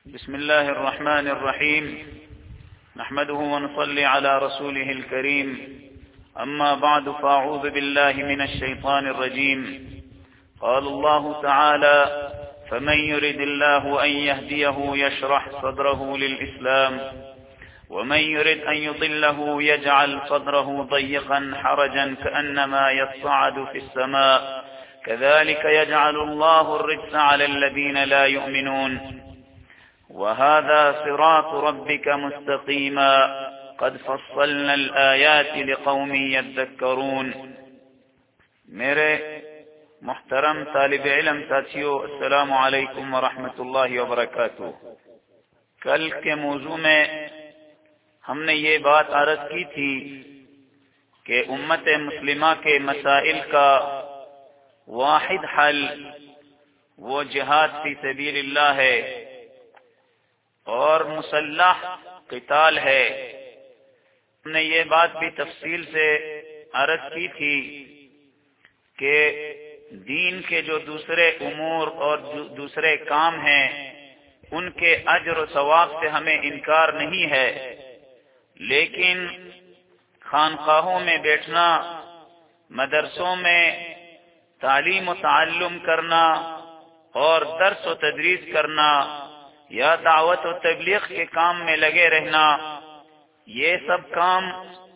بسم الله الرحمن الرحيم. نحمده ونصلي على رسوله الكريم. أما بعد، فأعوذ بالله من الشيطان الرجيم. قال الله تعالى: فمن يرد الله أن يهديه يشرح صدره للإسلام ومن يرد أن يضله يجعل صدره ضيقا حرجا كأنما يصعد في السماء كذلك يجعل الله الرجس على الذين لا يؤمنون وهذا صراط ربك مستقيما قد فصلنا الآيات لقوم يذكرون. میرے محترم طالب علم ساتھیو، السلام علیکم ورحمۃ اللہ وبرکاتہ. کل کے موضوع میں ہم نے یہ بات عرض کی تھی کہ امت مسلمہ کے مسائل کا واحد حل وہ جہاد فی سبیل اللہ ہے اور مسلح قتال ہے. ہم نے یہ بات بھی تفصیل سے عرض کی تھی کہ دین کے جو دوسرے امور اور دوسرے کام ہیں ان کے اجر و ثواب سے ہمیں انکار نہیں ہے، لیکن خانقاہوں میں بیٹھنا، مدرسوں میں تعلیم و تعلم کرنا اور درس و تدریس کرنا یا دعوت و تبلیغ کے کام میں لگے رہنا، یہ سب کام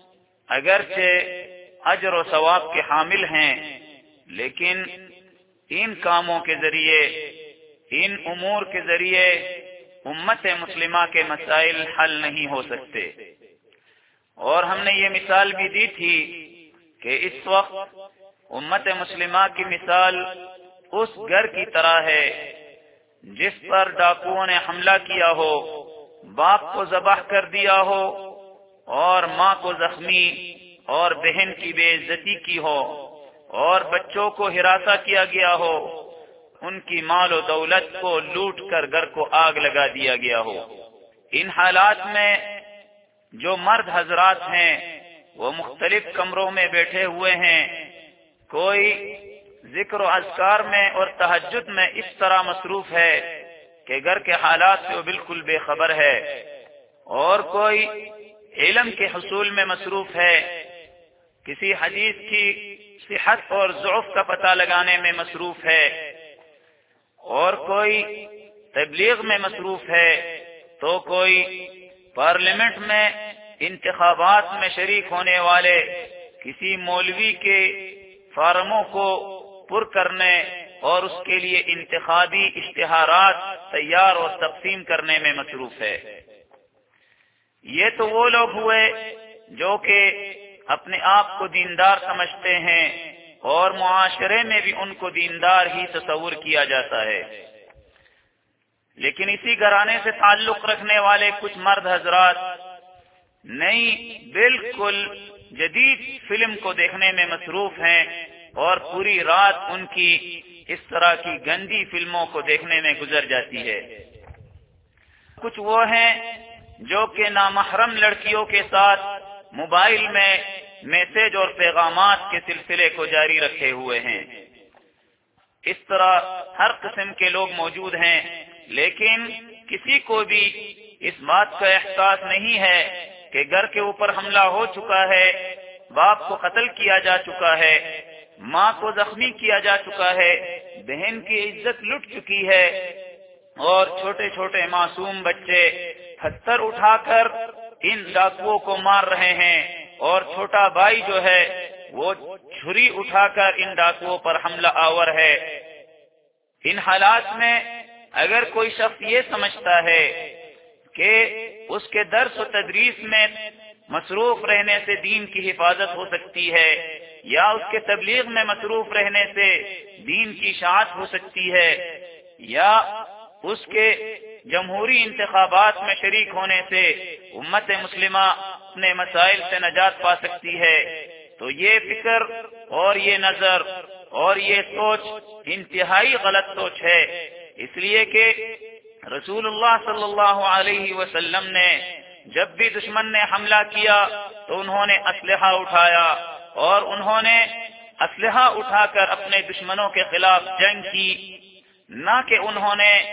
اگرچہ اجر و ثواب کے حامل ہیں، لیکن ان کاموں کے ذریعے، ان امور کے ذریعے امت مسلمہ کے مسائل حل نہیں ہو سکتے. اور ہم نے یہ مثال بھی دی تھی کہ اس وقت امت مسلمہ کی مثال اس گھر کی طرح ہے جس پر ڈاکوؤں نے حملہ کیا ہو، باپ کو ذبح کر دیا ہو اور ماں کو زخمی اور بہن کی بے عزتی کی ہو اور بچوں کو ہراساں کیا گیا ہو، ان کی مال و دولت کو لوٹ کر گھر کو آگ لگا دیا گیا ہو. ان حالات میں جو مرد حضرات ہیں وہ مختلف کمروں میں بیٹھے ہوئے ہیں، کوئی ذکر و اذکار میں اور تہجد میں اس طرح مصروف ہے کہ گھر کے حالات سے وہ بالکل بے خبر ہے، اور کوئی علم کے حصول میں مصروف ہے، کسی حدیث کی صحت اور ضعف کا پتہ لگانے میں مصروف ہے، اور کوئی تبلیغ میں مصروف ہے، تو کوئی پارلیمنٹ میں انتخابات میں شریک ہونے والے کسی مولوی کے فارموں کو پر کرنے اور اس کے لیے انتخابی اشتہارات تیار اور تقسیم کرنے میں مصروف ہے. یہ تو وہ لوگ ہوئے جو کہ اپنے آپ کو دیندار سمجھتے ہیں اور معاشرے میں بھی ان کو دیندار ہی تصور کیا جاتا ہے. لیکن اسی گھرانے سے تعلق رکھنے والے کچھ مرد حضرات نئی بالکل جدید فلم کو دیکھنے میں مصروف ہیں اور پوری رات ان کی اس طرح کی گندی فلموں کو دیکھنے میں گزر جاتی ہے. کچھ وہ ہیں جو کہ نامحرم لڑکیوں کے ساتھ موبائل میں میسج اور پیغامات کے سلسلے کو جاری رکھے ہوئے ہیں. اس طرح ہر قسم کے لوگ موجود ہیں، لیکن کسی کو بھی اس بات کا احساس نہیں ہے کہ گھر کے اوپر حملہ ہو چکا ہے، باپ کو قتل کیا جا چکا ہے، ماں کو زخمی کیا جا چکا ہے، بہن کی عزت لٹ چکی ہے، اور چھوٹے چھوٹے معصوم بچے پتھر اٹھا کر ان ڈاکوؤں کو مار رہے ہیں، اور چھوٹا بھائی جو ہے وہ چھری اٹھا کر ان ڈاکوؤں پر حملہ آور ہے. ان حالات میں اگر کوئی شخص یہ سمجھتا ہے کہ اس کے درس و تدریس میں مصروف رہنے سے دین کی حفاظت ہو سکتی ہے، یا اس کے تبلیغ میں مصروف رہنے سے دین کی اشاعت ہو سکتی ہے، یا اس کے جمہوری انتخابات میں شریک ہونے سے امت مسلمہ اپنے مسائل سے نجات پا سکتی ہے، تو یہ فکر اور یہ نظر اور یہ سوچ انتہائی غلط سوچ ہے. اس لیے کہ رسول اللہ صلی اللہ علیہ وسلم نے جب بھی دشمن نے حملہ کیا تو انہوں نے اسلحہ اٹھایا، اور انہوں نے اسلحہ اٹھا کر اپنے دشمنوں کے خلاف جنگ کی، نہ کہ انہوں نے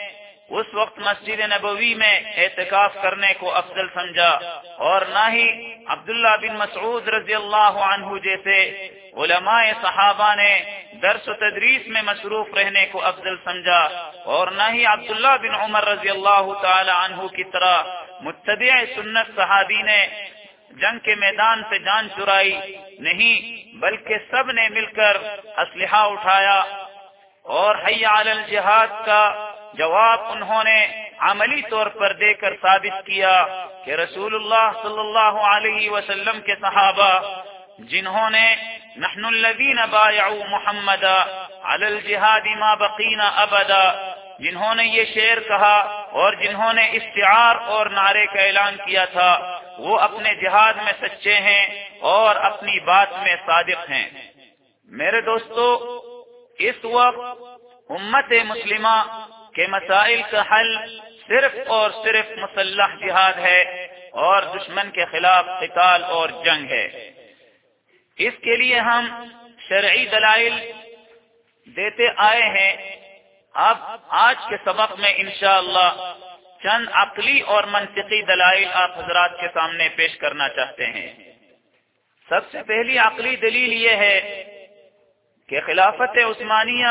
اس وقت مسجد نبوی میں اعتکاف کرنے کو افضل سمجھا، اور نہ ہی عبداللہ بن مسعود رضی اللہ عنہ جیسے علماء صحابہ نے درس و تدریس میں مصروف رہنے کو افضل سمجھا، اور نہ ہی عبداللہ بن عمر رضی اللہ تعالی عنہ کی طرح متبع سنت صحابی نے جنگ کے میدان سے جان چرائی نہیں، بلکہ سب نے مل کر اسلحہ اٹھایا اور حی علی الجہاد کا جواب انہوں نے عملی طور پر دے کر ثابت کیا کہ رسول اللہ صلی اللہ علیہ وسلم کے صحابہ جنہوں نے نحن الذین بایعوا محمدا علی الجہاد ما بقینا ابدا، جنہوں نے یہ شعر کہا اور جنہوں نے استعار اور نعرے کا اعلان کیا تھا، وہ اپنے جہاد میں سچے ہیں اور اپنی بات میں صادق ہیں۔ میرے دوستو، اس وقت امت مسلمہ کے مسائل کا حل صرف اور صرف مسلح جہاد ہے اور دشمن کے خلاف قتال اور جنگ ہے۔ اس کے لیے ہم شرعی دلائل دیتے آئے ہیں۔ اب آج کے سبق میں انشاءاللہ چند عقلی اور منطقی دلائل آپ حضرات کے سامنے پیش کرنا چاہتے ہیں۔ سب سے پہلی عقلی دلیل یہ ہے کہ خلافت عثمانیہ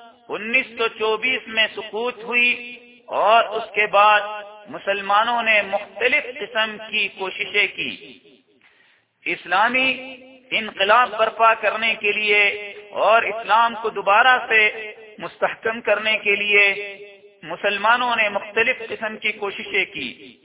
1924 میں سقوط ہوئی اور اس کے بعد مسلمانوں نے مختلف قسم کی کوششیں کی۔ اسلامی انقلاب برپا کرنے کے لیے اور اسلام کو دوبارہ سے مستحکم کرنے کے لیے مسلمانوں نے مختلف قسم کی کوششیں کی۔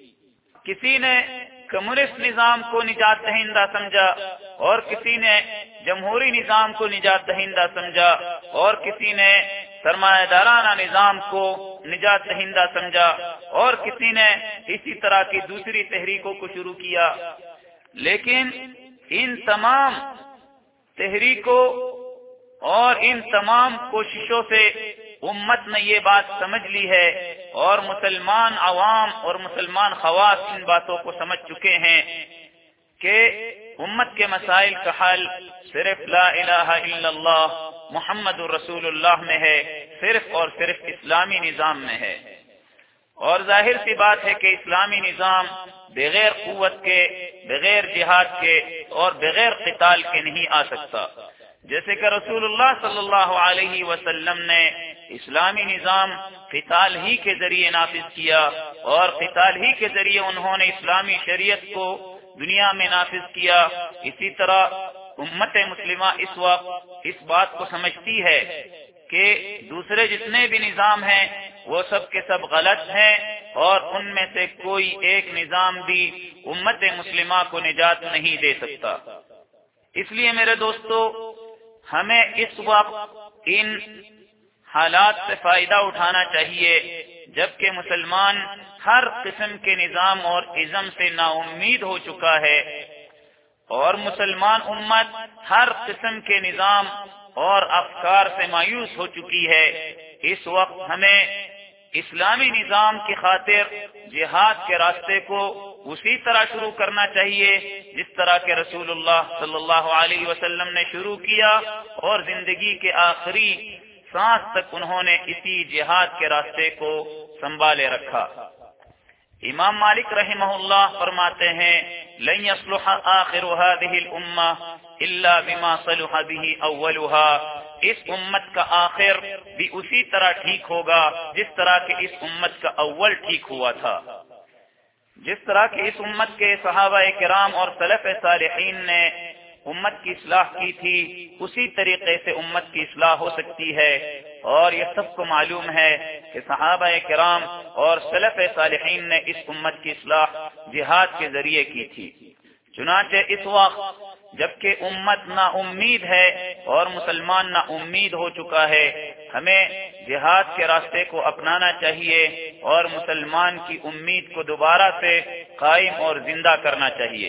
کسی نے کمیونسٹ نظام کو نجات دہندہ سمجھا اور کسی نے جمہوری نظام کو نجات دہندہ سمجھا اور کسی نے سرمایہ دارانہ نظام کو نجات دہندہ سمجھا اور کسی نے اسی طرح کی دوسری تحریکوں کو شروع کیا۔ لیکن ان تمام تحریکوں اور ان تمام کوششوں سے امت نے یہ بات سمجھ لی ہے اور مسلمان عوام اور مسلمان خواص ان باتوں کو سمجھ چکے ہیں کہ امت کے مسائل کا حل صرف لا الہ الا اللہ محمد رسول اللہ میں ہے، صرف اور صرف اسلامی نظام میں ہے۔ اور ظاہر سی بات ہے کہ اسلامی نظام بغیر قوت کے، بغیر جہاد کے اور بغیر قتال کے نہیں آ سکتا۔ جیسے کہ رسول اللہ صلی اللہ علیہ وسلم نے اسلامی نظام قتال ہی کے ذریعے نافذ کیا اور قتال ہی کے ذریعے انہوں نے اسلامی شریعت کو دنیا میں نافذ کیا۔ اسی طرح امت مسلمہ اس وقت اس بات کو سمجھتی ہے کہ دوسرے جتنے بھی نظام ہیں وہ سب کے سب غلط ہیں اور ان میں سے کوئی ایک نظام بھی امت مسلمہ کو نجات نہیں دے سکتا۔ اس لیے میرے دوستو، ہمیں اس وقت ان حالات سے فائدہ اٹھانا چاہیے جبکہ مسلمان ہر قسم کے نظام اور ازم سے نا امید ہو چکا ہے اور مسلمان امت ہر قسم کے نظام اور افکار سے مایوس ہو چکی ہے۔ اس وقت ہمیں اسلامی نظام کی خاطر جہاد کے راستے کو اسی طرح شروع کرنا چاہیے جس طرح کہ رسول اللہ صلی اللہ علیہ وسلم نے شروع کیا اور زندگی کے آخری سانس تک انہوں نے اسی جہاد کے راستے کو سنبھالے رکھا۔ امام مالک رحمہ اللہ فرماتے ہیں لن يصلح آخر هذه الامة الا بما صلح به اولها، اس امت کا آخر بھی اسی طرح ٹھیک ہوگا جس طرح کہ اس امت کا اول ٹھیک ہوا تھا۔ جس طرح کہ اس امت کے صحابہ کرام اور سلف صالحین نے امت کی اصلاح کی تھی، اسی طریقے سے امت کی اصلاح ہو سکتی ہے، اور یہ سب کو معلوم ہے کہ صحابہ کرام اور سلف صالحین نے اس امت کی اصلاح جہاد کے ذریعے کی تھی۔ چنانچہ اس وقت جبکہ امت نا امید ہے اور مسلمان نا امید ہو چکا ہے، ہمیں جہاد کے راستے کو اپنانا چاہیے اور مسلمان کی امید کو دوبارہ سے قائم اور زندہ کرنا چاہیے۔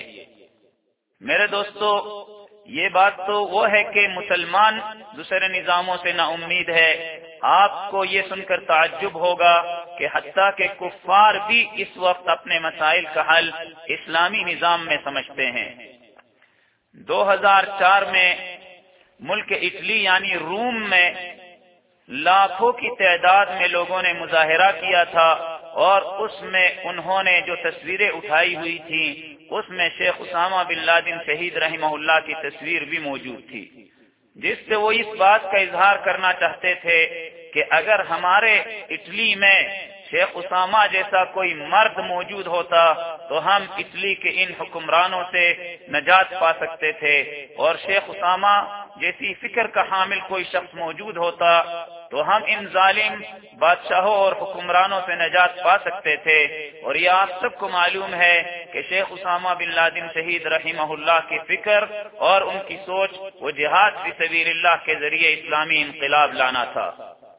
میرے دوستو، یہ بات تو وہ ہے کہ مسلمان دوسرے نظاموں سے نا امید ہے۔ آپ کو یہ سن کر تعجب ہوگا کہ حتیٰ کہ کفار بھی اس وقت اپنے مسائل کا حل اسلامی نظام میں سمجھتے ہیں۔ 2004 میں ملک اٹلی یعنی روم میں لاکھوں کی تعداد میں لوگوں نے مظاہرہ کیا تھا، اور اس میں انہوں نے جو تصویریں اٹھائی ہوئی تھیں اس میں شیخ اسامہ بن لادن شہید رحمہ اللہ کی تصویر بھی موجود تھی، جس سے وہ اس بات کا اظہار کرنا چاہتے تھے کہ اگر ہمارے اٹلی میں شیخ اسامہ جیسا کوئی مرد موجود ہوتا تو ہم اٹلی کے ان حکمرانوں سے نجات پا سکتے تھے، اور شیخ اسامہ جیسی فکر کا حامل کوئی شخص موجود ہوتا تو ہم ان ظالم بادشاہوں اور حکمرانوں سے نجات پا سکتے تھے۔ اور یہ آپ سب کو معلوم ہے کہ شیخ اسامہ بن لادن شہید رحمہ اللہ کی فکر اور ان کی سوچ وہ جہاد فی سبیل اللہ کے ذریعے اسلامی انقلاب لانا تھا۔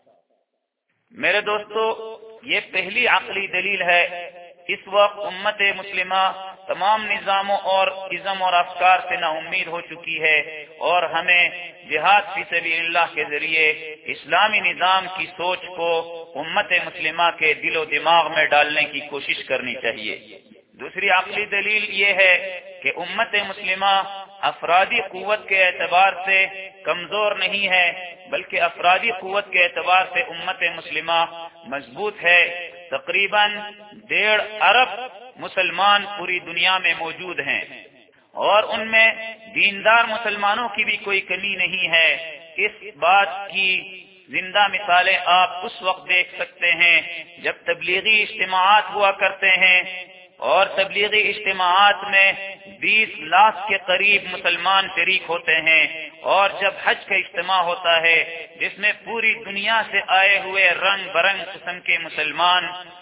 میرے دوستو، یہ پہلی عقلی دلیل ہے۔ اس وقت امت مسلمہ تمام نظاموں اور ازم اور افکار سے نا امید ہو چکی ہے، اور ہمیں جہاد فی سبیل اللہ کے ذریعے اسلامی نظام کی سوچ کو امت مسلمہ کے دل و دماغ میں ڈالنے کی کوشش کرنی چاہیے۔ دوسری عقلی دلیل یہ ہے کہ امت مسلمہ افرادی قوت کے اعتبار سے کمزور نہیں ہے، بلکہ افرادی قوت کے اعتبار سے امت مسلمہ مضبوط ہے۔ تقریباً 1.5 ارب مسلمان پوری دنیا میں موجود ہیں، اور ان میں دیندار مسلمانوں کی بھی کوئی کمی نہیں ہے۔ اس بات کی زندہ مثالیں آپ اس وقت دیکھ سکتے ہیں جب تبلیغی اجتماعات ہوا کرتے ہیں، اور تبلیغی اجتماعات میں 20 لاکھ کے قریب مسلمان شریک ہوتے ہیں، اور جب حج کا اجتماع ہوتا ہے جس میں پوری دنیا سے آئے ہوئے رنگ برنگ قسم کے مسلمان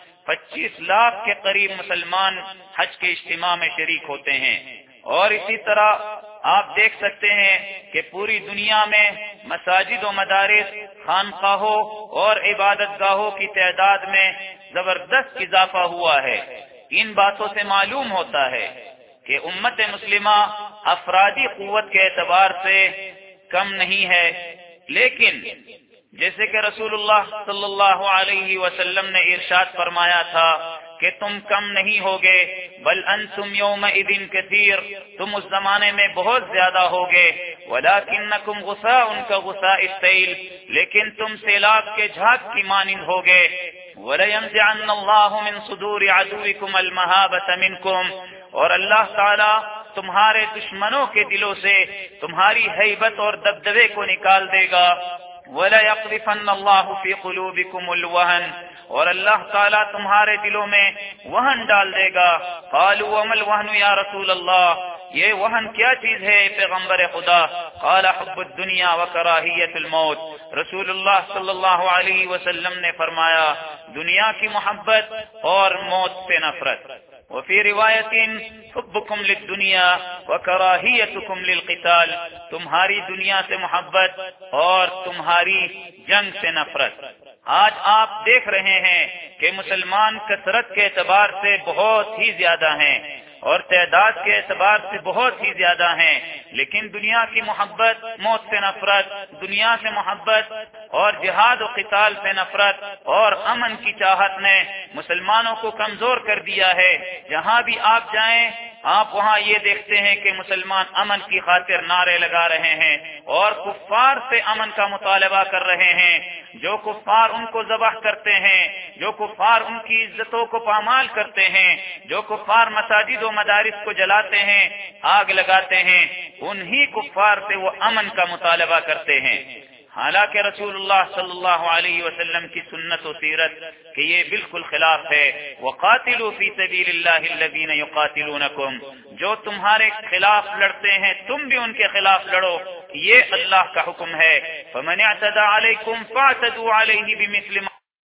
25 لاکھ کے قریب مسلمان حج کے اجتماع میں شریک ہوتے ہیں۔ اور اسی طرح آپ دیکھ سکتے ہیں کہ پوری دنیا میں مساجد و مدارس، خانقاہوں اور عبادت گاہوں کی تعداد میں زبردست اضافہ ہوا ہے۔ ان باتوں سے معلوم ہوتا ہے کہ امت مسلمہ افرادی قوت کے اعتبار سے کم نہیں ہے، لیکن جیسے کہ رسول اللہ صلی اللہ علیہ وسلم نے ارشاد فرمایا تھا کہ تم کم نہیں ہوگے، بل انتم یومئذ کثیر، تم اس زمانے میں بہت زیادہ ہوگے، ولکنکم غثاء کغثاء السیل، لیکن تم سیلاب کے جھاگ کی مانند ہوگے، وَلَيَنزِعَنَّ اللَّهُ مِن صُدُورِ عَدُوِّكُمُ الْمَهَابَةَ مِنكُمْ، اور اللہ تعالی تمہارے دشمنوں کے دلوں سے تمہاری ہیبت اور دبدبے کو نکال دے گا، وَلَيَقْذِفَنَّ اللَّهُ فِي قُلُوبِكُمُ الْوَهْنَ، اور اللہ تعالی تمہارے دلوں میں وہن ڈال دے گا۔ قالوا وما الوهن یا رسول اللہ، یہ وہن کیا چیز ہے پیغمبر خدا؟ قال حب الدنیا وکراہیت الموت، رسول اللہ صلی اللہ علیہ وسلم نے فرمایا دنیا کی محبت اور موت سے نفرت۔ وفی روایت حبکم للدنیا وکراہیتکم للقتال، تمہاری دنیا سے محبت اور تمہاری جنگ سے نفرت۔ آج آپ دیکھ رہے ہیں کہ مسلمان کثرت کے اعتبار سے بہت ہی زیادہ ہیں اور تعداد کے اعتبار سے بہت ہی زیادہ ہیں، لیکن دنیا کی محبت، موت سے نفرت، دنیا سے محبت اور جہاد و قتال سے نفرت اور امن کی چاہت نے مسلمانوں کو کمزور کر دیا ہے۔ جہاں بھی آپ جائیں آپ وہاں یہ دیکھتے ہیں کہ مسلمان امن کی خاطر نعرے لگا رہے ہیں اور کفار سے امن کا مطالبہ کر رہے ہیں۔ جو کفار ان کو ذبح کرتے ہیں، جو کفار ان کی عزتوں کو پامال کرتے ہیں، جو کفار مساجد و مدارس کو جلاتے ہیں، آگ لگاتے ہیں، انہی کفار سے وہ امن کا مطالبہ کرتے ہیں۔ حالانکہ رسول اللہ صلی اللہ علیہ وسلم کی سنت و سیرت کہ یہ بالکل خلاف ہے۔ وَقَاتِلُوا فِي سَبِيلِ اللَّهِ الَّذِينَ يُقَاتِلُونَكُمْ، جو تمہارے خلاف لڑتے ہیں تم بھی ان کے خلاف لڑو، یہ اللہ کا حکم ہے۔ فَمَنِ اعْتَدَىٰ عَلَيْكُمْ فَاعْتَدُوا عَلَيْهِ بِمِثْلِ مَا